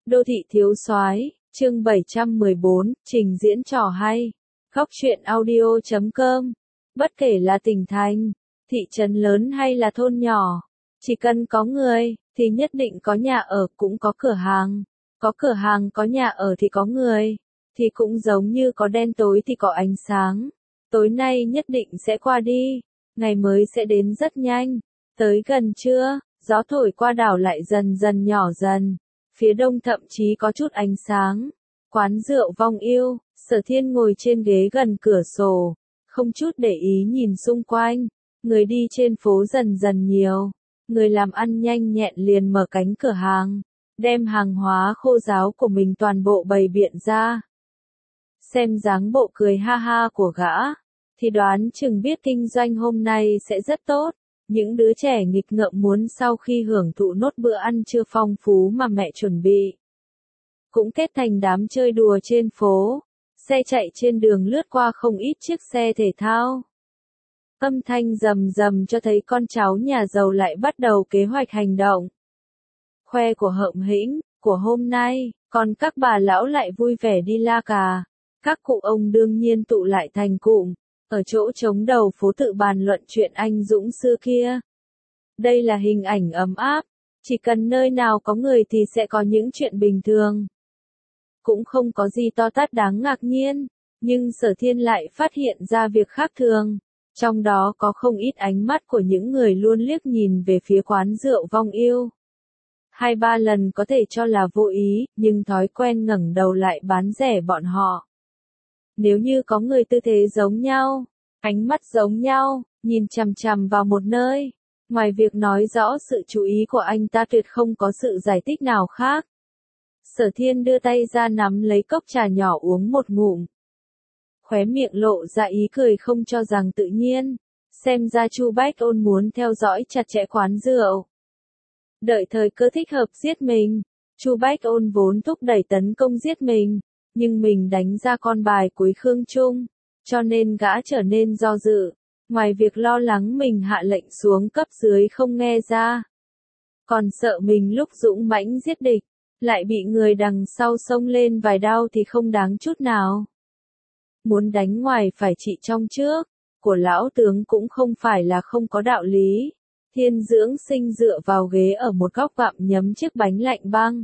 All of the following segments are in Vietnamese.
Đô thị thiếu soái, chương 714, trình diễn trò hay. Góc truyện audio.com. Bất kể là tỉnh thành, thị trấn lớn hay là thôn nhỏ, chỉ cần có người, thì nhất định có nhà ở cũng có cửa hàng. Có cửa hàng có nhà ở thì có người, thì cũng giống như có đen tối thì có ánh sáng. Tối nay nhất định sẽ qua đi, ngày mới sẽ đến rất nhanh. Tới gần trưa, gió thổi qua đảo lại dần dần nhỏ dần. Phía đông thậm chí có chút ánh sáng. Quán rượu Vong Yêu, Sở Thiên ngồi trên ghế gần cửa sổ, không chút để ý nhìn xung quanh. Người đi trên phố dần dần nhiều. Người làm ăn nhanh nhẹn liền mở cánh cửa hàng, đem hàng hóa khô ráo của mình toàn bộ bày biện ra. Xem dáng bộ cười ha ha của gã, thì đoán chừng biết kinh doanh hôm nay sẽ rất tốt. Những đứa trẻ nghịch ngợm muốn sau khi hưởng thụ nốt bữa ăn trưa phong phú mà mẹ chuẩn bị, cũng kết thành đám chơi đùa trên phố. Xe chạy trên đường lướt qua không ít chiếc xe thể thao. Âm thanh rầm rầm cho thấy con cháu nhà giàu lại bắt đầu kế hoạch hành động. Khoe của Hợm Hĩnh, của hôm nay, còn các bà lão lại vui vẻ đi la cà. Các cụ ông đương nhiên tụ lại thành cụm, ở chỗ trống đầu phố tự bàn luận chuyện anh dũng xưa kia. Đây là hình ảnh ấm áp, chỉ cần nơi nào có người thì sẽ có những chuyện bình thường. Cũng không có gì to tát đáng ngạc nhiên, nhưng Sở Thiên lại phát hiện ra việc khác thường. Trong đó có không ít ánh mắt của những người luôn liếc nhìn về phía quán rượu Vong Yêu. 2-3 lần có thể cho là vô ý, nhưng thói quen ngẩng đầu lại bán rẻ bọn họ. Nếu như có người tư thế giống nhau, ánh mắt giống nhau, nhìn chằm chằm vào một nơi, ngoài việc nói rõ sự chú ý của anh ta tuyệt không có sự giải thích nào khác. Sở Thiên đưa tay ra nắm lấy cốc trà nhỏ uống một ngụm. Khóe miệng lộ ra ý cười không cho rằng tự nhiên, xem ra Chu Bách Ôn muốn theo dõi chặt chẽ quán rượu. Đợi thời cơ thích hợp giết mình, Chu Bách Ôn vốn thúc đẩy tấn công giết mình, nhưng mình đánh ra con bài cuối Khương Trung, cho nên gã trở nên do dự, ngoài việc lo lắng mình hạ lệnh xuống cấp dưới không nghe ra, còn sợ mình lúc dũng mãnh giết địch, lại bị người đằng sau xông lên vài đao thì không đáng chút nào. Muốn đánh ngoài phải trị trong trước, của lão tướng cũng không phải là không có đạo lý. Thiên Dưỡng Sinh dựa vào ghế ở một góc gặm nhấm chiếc bánh lạnh băng.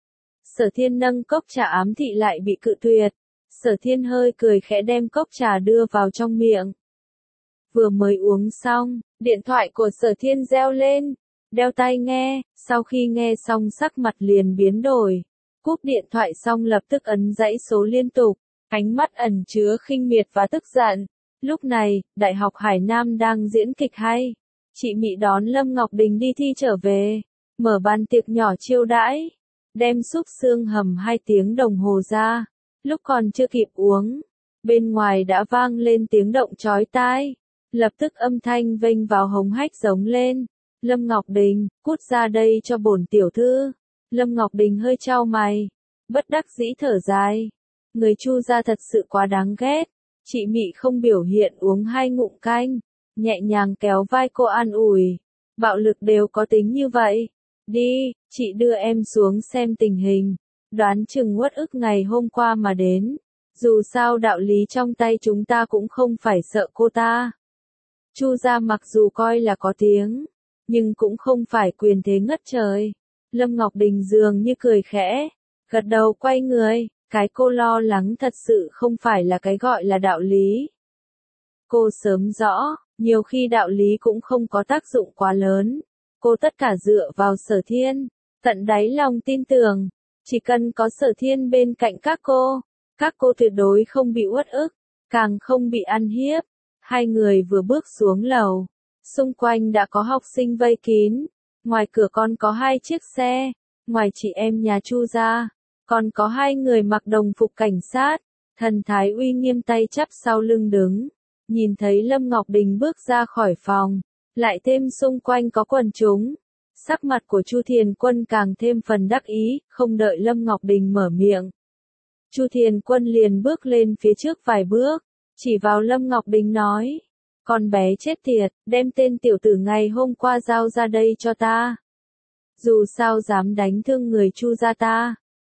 Sở Thiên nâng cốc trà ám thị lại bị cự tuyệt. Sở Thiên hơi cười khẽ đem cốc trà đưa vào trong miệng. Vừa mới uống xong, điện thoại của Sở Thiên reo lên. Đeo tai nghe, sau khi nghe xong sắc mặt liền biến đổi. Cúp điện thoại xong lập tức ấn dãy số liên tục, ánh mắt ẩn chứa khinh miệt và tức giận. Lúc này, Đại học Hải Nam đang diễn kịch hay. Chị Mị đón Lâm Ngọc Đình đi thi trở về, mở bàn tiệc nhỏ chiêu đãi, đem súp xương hầm 2 tiếng đồng hồ ra. Lúc còn chưa kịp uống, bên ngoài đã vang lên tiếng động chói tai. Lập tức âm thanh vênh vào hống hách giống lên. Lâm Ngọc Đình, cút ra đây cho bổn tiểu thư. Lâm Ngọc Đình hơi chau mày, bất đắc dĩ thở dài. Người Chu gia thật sự quá đáng ghét. Chị Mị không biểu hiện uống 2 ngụm canh, nhẹ nhàng kéo vai cô an ủi. Bạo lực đều có tính như vậy. Đi, chị đưa em xuống xem tình hình. Đoán chừng uất ức ngày hôm qua mà đến. Dù sao đạo lý trong tay chúng ta cũng không phải sợ cô ta. Chu gia mặc dù coi là có tiếng, nhưng cũng không phải quyền thế ngất trời. Lâm Ngọc Đình dường như cười khẽ, gật đầu quay người. Cái cô lo lắng thật sự không phải là cái gọi là đạo lý. Cô sớm rõ, nhiều khi đạo lý cũng không có tác dụng quá lớn. Cô tất cả dựa vào Sở Thiên, tận đáy lòng tin tưởng, chỉ cần có Sở Thiên bên cạnh các cô tuyệt đối không bị uất ức, càng không bị ăn hiếp. Hai người vừa bước xuống lầu, xung quanh đã có học sinh vây kín, ngoài cửa còn có 2 chiếc xe, ngoài chị em nhà Chu gia, còn có 2 người mặc đồng phục cảnh sát, thần thái uy nghiêm tay chắp sau lưng đứng. Nhìn thấy Lâm Ngọc Đình bước ra khỏi phòng, lại thêm xung quanh có quần chúng, sắc mặt của Chu Thiền Quân càng thêm phần đắc ý, không đợi Lâm Ngọc Đình mở miệng. Chu Thiền Quân liền bước lên phía trước vài bước, chỉ vào Lâm Ngọc Đình nói, con bé chết tiệt, đem tên tiểu tử ngày hôm qua giao ra đây cho ta. Dù sao dám đánh thương người Chu gia ta,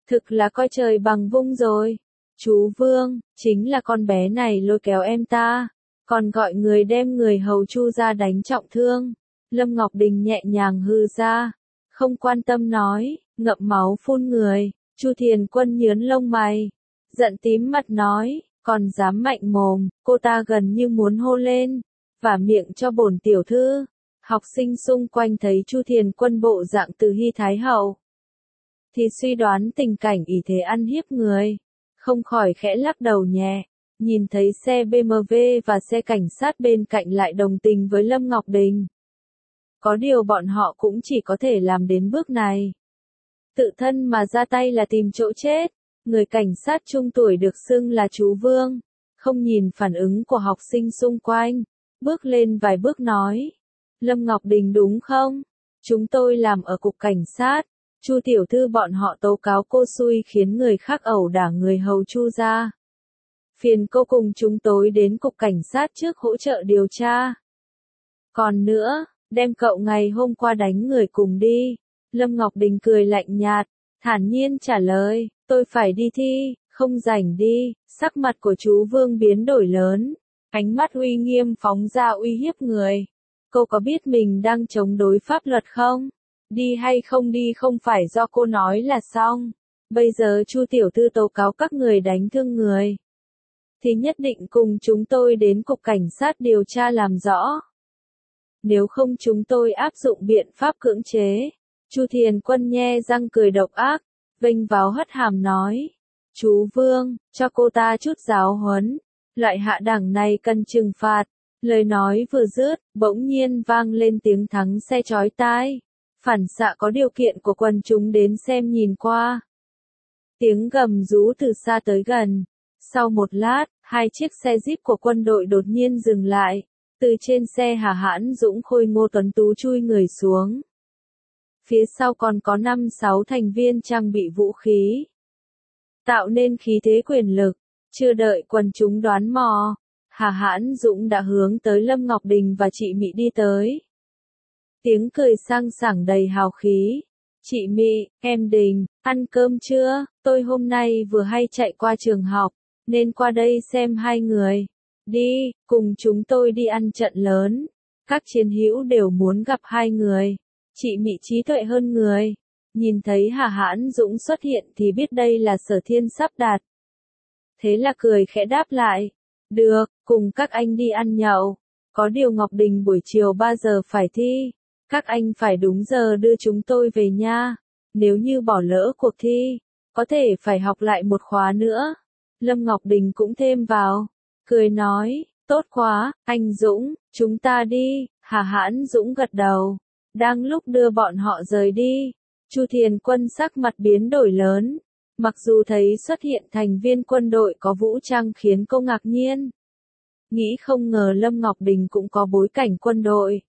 Thực là coi trời bằng vung rồi. Chú Vương, chính là con bé này lôi kéo em ta, còn gọi người đem người hầu Chu ra đánh trọng thương. Lâm Ngọc Đình nhẹ nhàng hừ ra, không quan tâm nói, ngậm máu phun người. Chu Thiền Quân nhướng lông mày, giận tím mặt nói, còn dám mạnh mồm. Cô ta gần như muốn hô lên, vả miệng cho bổn tiểu thư. Học sinh xung quanh thấy Chu Thiền Quân bộ dạng từ Hy Thái Hậu, thì suy đoán tình cảnh ỷ thế ăn hiếp người, không khỏi khẽ lắc đầu nhẹ. Nhìn thấy xe BMW và xe cảnh sát bên cạnh lại đồng tình với Lâm Ngọc Đình. Có điều bọn họ cũng chỉ có thể làm đến bước này. Tự thân mà ra tay là tìm chỗ chết. Người cảnh sát trung tuổi được xưng là chú Vương, không nhìn phản ứng của học sinh xung quanh, bước lên vài bước nói. Lâm Ngọc Đình đúng không? Chúng tôi làm ở cục cảnh sát. Chu tiểu thư bọn họ tố cáo cô xui khiến người khác ẩu đả người hầu Chu ra. Phiền cô cùng chúng tôi đến cục cảnh sát trước hỗ trợ điều tra. Còn nữa, đem cậu ngày hôm qua đánh người cùng đi. Lâm Ngọc Đình cười lạnh nhạt, thản nhiên trả lời, tôi phải đi thi, không rảnh đi. Sắc mặt của chú Vương biến đổi lớn, ánh mắt uy nghiêm phóng ra uy hiếp người. Cô có biết mình đang chống đối pháp luật không? Đi hay không đi không phải do cô nói là xong. Bây giờ Chu tiểu thư tố cáo các người đánh thương người, thì nhất định cùng chúng tôi đến cục cảnh sát điều tra làm rõ. Nếu không chúng tôi áp dụng biện pháp cưỡng chế. Chu Thiền Quân nhe răng cười độc ác, vênh váo hất hàm nói. Chú Vương, cho cô ta chút giáo huấn. Loại hạ đẳng này cần trừng phạt. Lời nói vừa dứt, bỗng nhiên vang lên tiếng thắng xe chói tai. Phản xạ có điều kiện của quần chúng đến xem nhìn qua. Tiếng gầm rú từ xa tới gần. Sau một lát, hai chiếc xe Jeep của quân đội đột nhiên dừng lại. Từ trên xe Hà Hãn Dũng khôi ngô tuấn tú chui người xuống. Phía sau còn có 5-6 thành viên trang bị vũ khí, tạo nên khí thế quyền lực. Chưa đợi quần chúng đoán mò, Hà Hãn Dũng đã hướng tới Lâm Ngọc Đình và chị Mị đi tới. Tiếng cười sang sảng đầy hào khí. Chị Mị, em Đình, ăn cơm chưa? Tôi hôm nay vừa hay chạy qua trường học, nên qua đây xem hai người. Đi, cùng chúng tôi đi ăn trận lớn. Các chiến hữu đều muốn gặp hai người. Chị Mị trí tuệ hơn người. Nhìn thấy Hà Hãn Dũng xuất hiện thì biết đây là Sở Thiên sắp đặt. Thế là cười khẽ đáp lại. Được, cùng các anh đi ăn nhậu. Có điều Ngọc Đình buổi chiều 3 giờ phải thi. Các anh phải đúng giờ đưa chúng tôi về nha. Nếu như bỏ lỡ cuộc thi, có thể phải học lại một khóa nữa. Lâm Ngọc Đình cũng thêm vào. Cười nói, tốt quá, anh Dũng, chúng ta đi. Hà Hãn Dũng gật đầu. Đang lúc đưa bọn họ rời đi, Chu Thiền Quân sắc mặt biến đổi lớn. Mặc dù thấy xuất hiện thành viên quân đội có vũ trang khiến cô ngạc nhiên. Nghĩ không ngờ Lâm Ngọc Đình cũng có bối cảnh quân đội.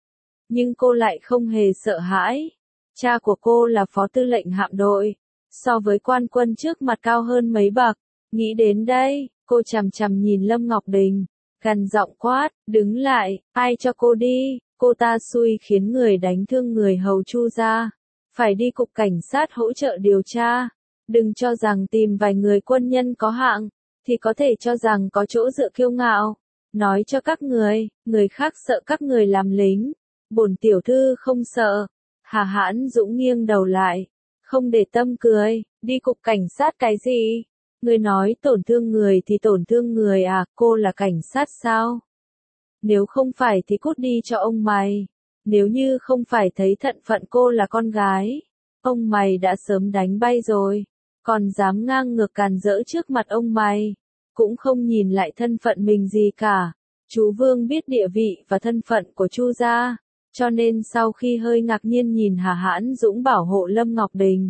Nhưng cô lại không hề sợ hãi. Cha của cô là phó tư lệnh hạm đội, so với quan quân trước mặt cao hơn mấy bậc. Nghĩ đến đây, cô chằm chằm nhìn Lâm Ngọc Đình, gằn giọng quát, đứng lại, ai cho cô đi. Cô ta xui khiến người đánh thương người hầu Chu ra, phải đi cục cảnh sát hỗ trợ điều tra. Đừng cho rằng tìm vài người quân nhân có hạng, thì có thể cho rằng có chỗ dựa kiêu ngạo. Nói cho các người khác sợ các người làm lính. Bổn tiểu thư không sợ. Hà Hãn Dũng nghiêng đầu lại, không để tâm cười, đi cục cảnh sát cái gì? Người nói tổn thương người thì tổn thương người à, cô là cảnh sát sao? Nếu không phải thì cút đi cho ông mày. Nếu như không phải thấy thận phận cô là con gái, ông mày đã sớm đánh bay rồi. Còn dám ngang ngược càn rỡ trước mặt ông mày, cũng không nhìn lại thân phận mình gì cả. Chú Vương biết địa vị và thân phận của Chu gia, cho nên sau khi hơi ngạc nhiên nhìn Hà Hãn Dũng bảo hộ Lâm Ngọc Đình,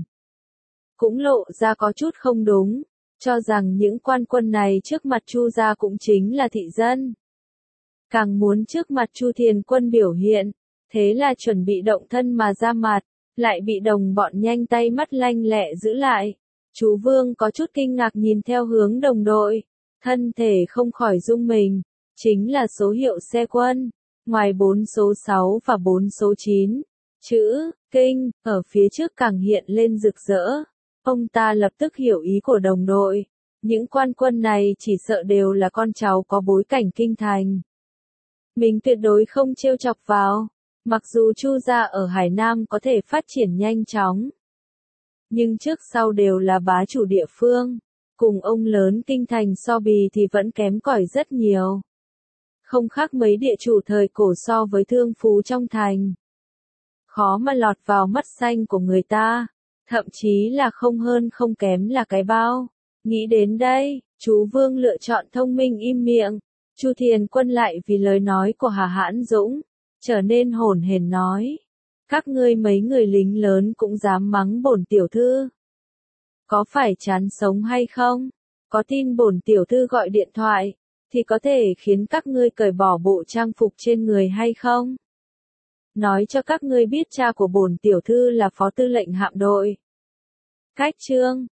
cũng lộ ra có chút không đúng, cho rằng những quan quân này trước mặt Chu gia cũng chính là thị dân. Càng muốn trước mặt Chu Thiền Quân biểu hiện, thế là chuẩn bị động thân mà ra mặt, lại bị đồng bọn nhanh tay mắt lanh lẹ giữ lại. Chú Vương có chút kinh ngạc nhìn theo hướng đồng đội, thân thể không khỏi rung mình, chính là số hiệu xe quân, ngoài 4 số 6 và 4 số 9, chữ, kinh, ở phía trước càng hiện lên rực rỡ. Ông ta lập tức hiểu ý của đồng đội. Những quan quân này chỉ sợ đều là con cháu có bối cảnh kinh thành. Mình tuyệt đối không trêu chọc vào. Mặc dù Chu gia ở Hải Nam có thể phát triển nhanh chóng, nhưng trước sau đều là bá chủ địa phương. Cùng ông lớn kinh thành so bì thì vẫn kém cỏi rất nhiều. Không khác mấy địa chủ thời cổ so với thương phú trong thành. Khó mà lọt vào mắt xanh của người ta. Thậm chí là không hơn không kém là cái bao. Nghĩ đến đây, chú Vương lựa chọn thông minh im miệng. Chu Thiền Quân lại vì lời nói của Hà Hãn Dũng, trở nên hổn hển nói. Các ngươi mấy người lính lớn cũng dám mắng bổn tiểu thư. Có phải chán sống hay không? Có tin bổn tiểu thư gọi điện thoại, thì có thể khiến các ngươi cởi bỏ bộ trang phục trên người hay không? Nói cho các ngươi biết cha của bổn tiểu thư là phó tư lệnh hạm đội. Cách chương